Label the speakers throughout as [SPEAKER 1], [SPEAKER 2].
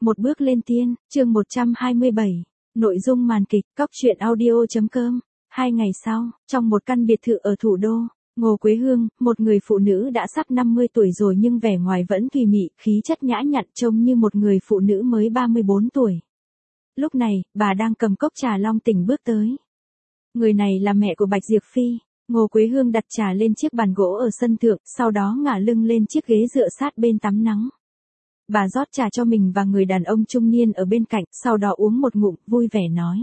[SPEAKER 1] Một bước lên tiên, chương 127. Nội dung màn kịch, cóc truyện audio.com. 2 ngày sau, trong một căn biệt thự ở thủ đô, Ngô Quế Hương, một người phụ nữ đã sắp 50 tuổi rồi nhưng vẻ ngoài vẫn tùy mị, khí chất nhã nhặn trông như một người phụ nữ mới 34 tuổi. Lúc này, bà đang cầm cốc trà long tỉnh bước tới. Người này là mẹ của Bạch Diệp Phi. Ngô Quế Hương đặt trà lên chiếc bàn gỗ ở sân thượng, sau đó ngả lưng lên chiếc ghế dựa sát bên tắm nắng. Bà rót trà cho mình và người đàn ông trung niên ở bên cạnh, sau đó uống một ngụm, vui vẻ nói.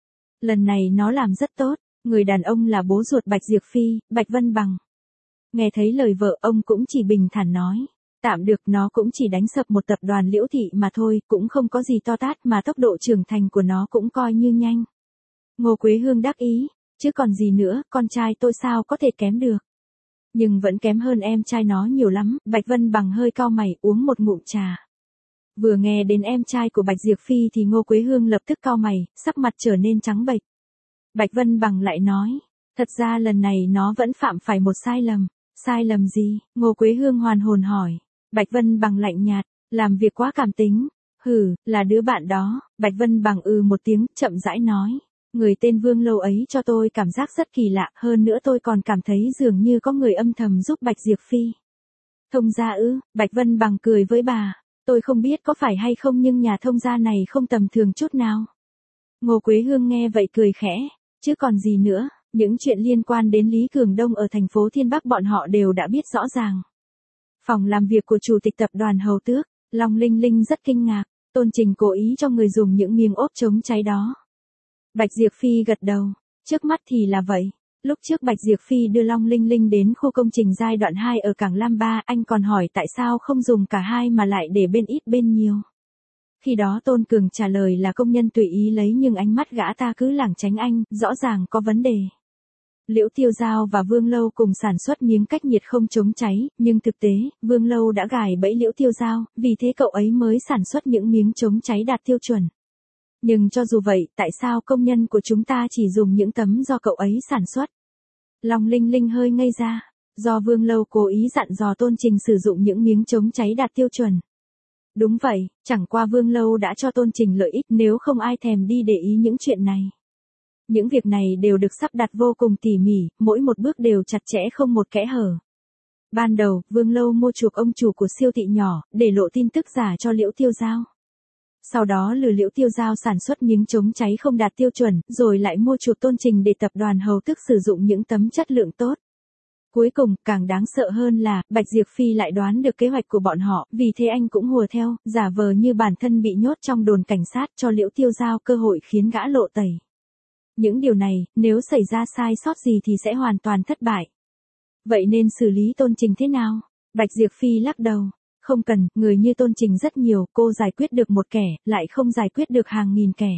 [SPEAKER 1] Lần này nó làm rất tốt, người đàn ông là bố ruột Bạch Diệp Phi, Bạch Vân Bằng. Nghe thấy lời vợ ông cũng chỉ bình thản nói. Tạm được, nó cũng chỉ đánh sập một tập đoàn Liễu Thị mà thôi, cũng không có gì to tát mà tốc độ trưởng thành của nó cũng coi như nhanh. Ngô Quế Hương đắc ý, chứ còn gì nữa, con trai tôi sao có thể kém được. Nhưng vẫn kém hơn em trai nó nhiều lắm, Bạch Vân Bằng hơi cau mày uống một ngụm trà. Vừa nghe đến em trai của Bạch Diệp Phi thì Ngô Quế Hương lập tức cau mày, sắc mặt trở nên trắng bệch. Bạch Vân Bằng lại nói, thật ra lần này nó vẫn phạm phải một sai lầm. Sai lầm gì? Ngô Quế Hương hoàn hồn hỏi. Bạch Vân Bằng lạnh nhạt, làm việc quá cảm tính. Là đứa bạn đó. Bạch Vân Bằng một tiếng, chậm rãi nói. Người tên Vương Lâu ấy cho tôi cảm giác rất kỳ lạ, hơn nữa tôi còn cảm thấy dường như có người âm thầm giúp Bạch Diệp Phi. Thông gia ư? Bạch Vân Bằng cười với bà. Tôi không biết có phải hay không nhưng nhà thông gia này không tầm thường chút nào. Ngô Quế Hương nghe vậy cười khẽ, chứ còn gì nữa, những chuyện liên quan đến Lý Cường Đông ở thành phố Thiên Bắc bọn họ đều đã biết rõ ràng. Phòng làm việc của chủ tịch tập đoàn Hầu Tước, Long Linh Linh rất kinh ngạc, Tôn Trình cố ý cho người dùng những miếng ốp chống cháy đó. Bạch Diệp Phi gật đầu, trước mắt thì là vậy. Lúc trước Bạch Diệp Phi đưa Long Linh Linh đến khu công trình giai đoạn 2 ở Cảng Lam Ba, anh còn hỏi tại sao không dùng cả hai mà lại để bên ít bên nhiều. Khi đó Tôn Cường trả lời là công nhân tùy ý lấy nhưng ánh mắt gã ta cứ lảng tránh anh, rõ ràng có vấn đề. Liễu Tiêu Giao và Vương Lâu cùng sản xuất miếng cách nhiệt không chống cháy, nhưng thực tế, Vương Lâu đã gài bẫy Liễu Tiêu Giao, vì thế cậu ấy mới sản xuất những miếng chống cháy đạt tiêu chuẩn. Nhưng cho dù vậy, tại sao công nhân của chúng ta chỉ dùng những tấm do cậu ấy sản xuất? Long Linh Linh hơi ngây ra, do Vương Lâu cố ý dặn dò Tôn Trình sử dụng những miếng chống cháy đạt tiêu chuẩn. Đúng vậy, chẳng qua Vương Lâu đã cho Tôn Trình lợi ích nếu không ai thèm đi để ý những chuyện này. Những việc này đều được sắp đặt vô cùng tỉ mỉ, mỗi một bước đều chặt chẽ không một kẽ hở. Ban đầu, Vương Lâu mua chuộc ông chủ của siêu thị nhỏ, để lộ tin tức giả cho Liễu Tiêu Giao. Sau đó lừa Liễu Tiêu Giao sản xuất miếng chống cháy không đạt tiêu chuẩn, rồi lại mua chuộc Tôn Trình để tập đoàn Hầu Tước sử dụng những tấm chất lượng tốt. Cuối cùng, càng đáng sợ hơn là, Bạch Diệp Phi lại đoán được kế hoạch của bọn họ, vì thế anh cũng hùa theo, giả vờ như bản thân bị nhốt trong đồn cảnh sát cho Liễu Tiêu Giao cơ hội khiến gã lộ tẩy. Những điều này, nếu xảy ra sai sót gì thì sẽ hoàn toàn thất bại. Vậy nên xử lý Tôn Trình thế nào? Bạch Diệp Phi lắc đầu. Không cần, người như Tôn Trình rất nhiều, cô giải quyết được một kẻ, lại không giải quyết được hàng nghìn kẻ.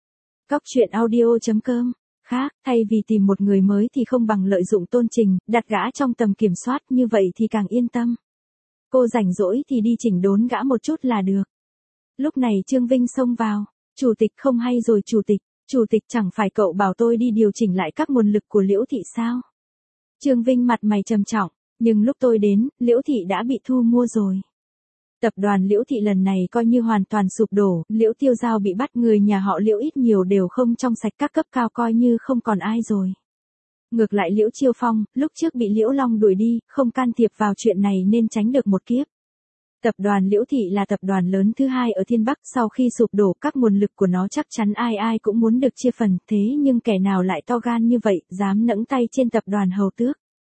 [SPEAKER 1] Cóc truyện audio.com. Khác, thay vì tìm một người mới thì không bằng lợi dụng Tôn Trình, đặt gã trong tầm kiểm soát, như vậy thì càng yên tâm. Cô rảnh rỗi thì đi chỉnh đốn gã một chút là được. Lúc này Trương Vinh xông vào. Chủ tịch không hay rồi chủ tịch chẳng phải cậu bảo tôi đi điều chỉnh lại các nguồn lực của Liễu Thị sao? Trương Vinh mặt mày trầm trọng, nhưng lúc tôi đến, Liễu Thị đã bị thu mua rồi. Tập đoàn Liễu Thị lần này coi như hoàn toàn sụp đổ, Liễu Tiêu Giao bị bắt, người nhà họ Liễu ít nhiều đều không trong sạch, các cấp cao coi như không còn ai rồi. Ngược lại Liễu Chiêu Phong, lúc trước bị Liễu Long đuổi đi, không can thiệp vào chuyện này nên tránh được một kiếp. Tập đoàn Liễu Thị là tập đoàn lớn thứ hai ở Thiên Bắc, sau khi sụp đổ các nguồn lực của nó chắc chắn ai ai cũng muốn được chia phần, thế nhưng kẻ nào lại to gan như vậy, dám nẫng tay trên tập đoàn Hầu Tước.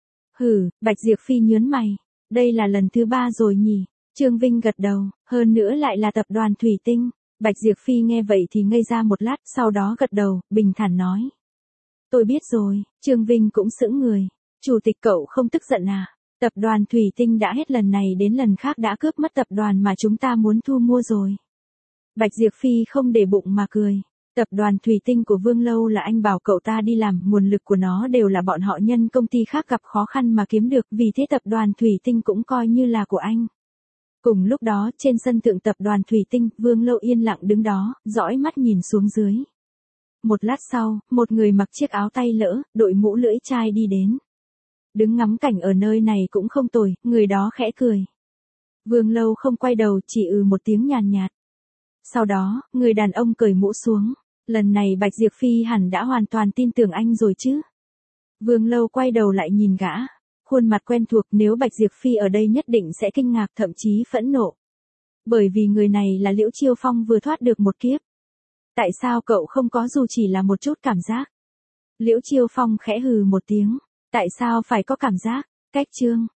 [SPEAKER 1] Bạch Diệp Phi nhớn mày, đây là lần thứ 3 rồi nhỉ? Trương Vinh gật đầu, hơn nữa lại là tập đoàn Thủy Tinh. Bạch Diệp Phi nghe vậy thì ngây ra một lát, sau đó gật đầu, bình thản nói. Tôi biết rồi. Trương Vinh cũng sững người. Chủ tịch cậu không tức giận à? Tập đoàn Thủy Tinh đã hết lần này đến lần khác đã cướp mất tập đoàn mà chúng ta muốn thu mua rồi. Bạch Diệp Phi không để bụng mà cười. Tập đoàn Thủy Tinh của Vương Lâu là anh bảo cậu ta đi làm, nguồn lực của nó đều là bọn họ nhân công ty khác gặp khó khăn mà kiếm được, vì thế tập đoàn Thủy Tinh cũng coi như là của anh. Cùng lúc đó, trên sân thượng tập đoàn Thủy Tinh, Vương Lâu yên lặng đứng đó, dõi mắt nhìn xuống dưới. Một lát sau, một người mặc chiếc áo tay lỡ, đội mũ lưỡi chai đi đến. Đứng ngắm cảnh ở nơi này cũng không tồi, người đó khẽ cười. Vương Lâu không quay đầu, chỉ một tiếng nhàn nhạt. Sau đó, người đàn ông cởi mũ xuống. Lần này Bạch Diệp Phi hẳn đã hoàn toàn tin tưởng anh rồi chứ. Vương Lâu quay đầu lại nhìn gã. Khuôn mặt quen thuộc, nếu Bạch Diệp Phi ở đây nhất định sẽ kinh ngạc, thậm chí phẫn nộ. Bởi vì người này là Liễu Chiêu Phong vừa thoát được một kiếp. Tại sao cậu không có dù chỉ là một chút cảm giác? Liễu Chiêu Phong khẽ hừ một tiếng. Tại sao phải có cảm giác? Cách chương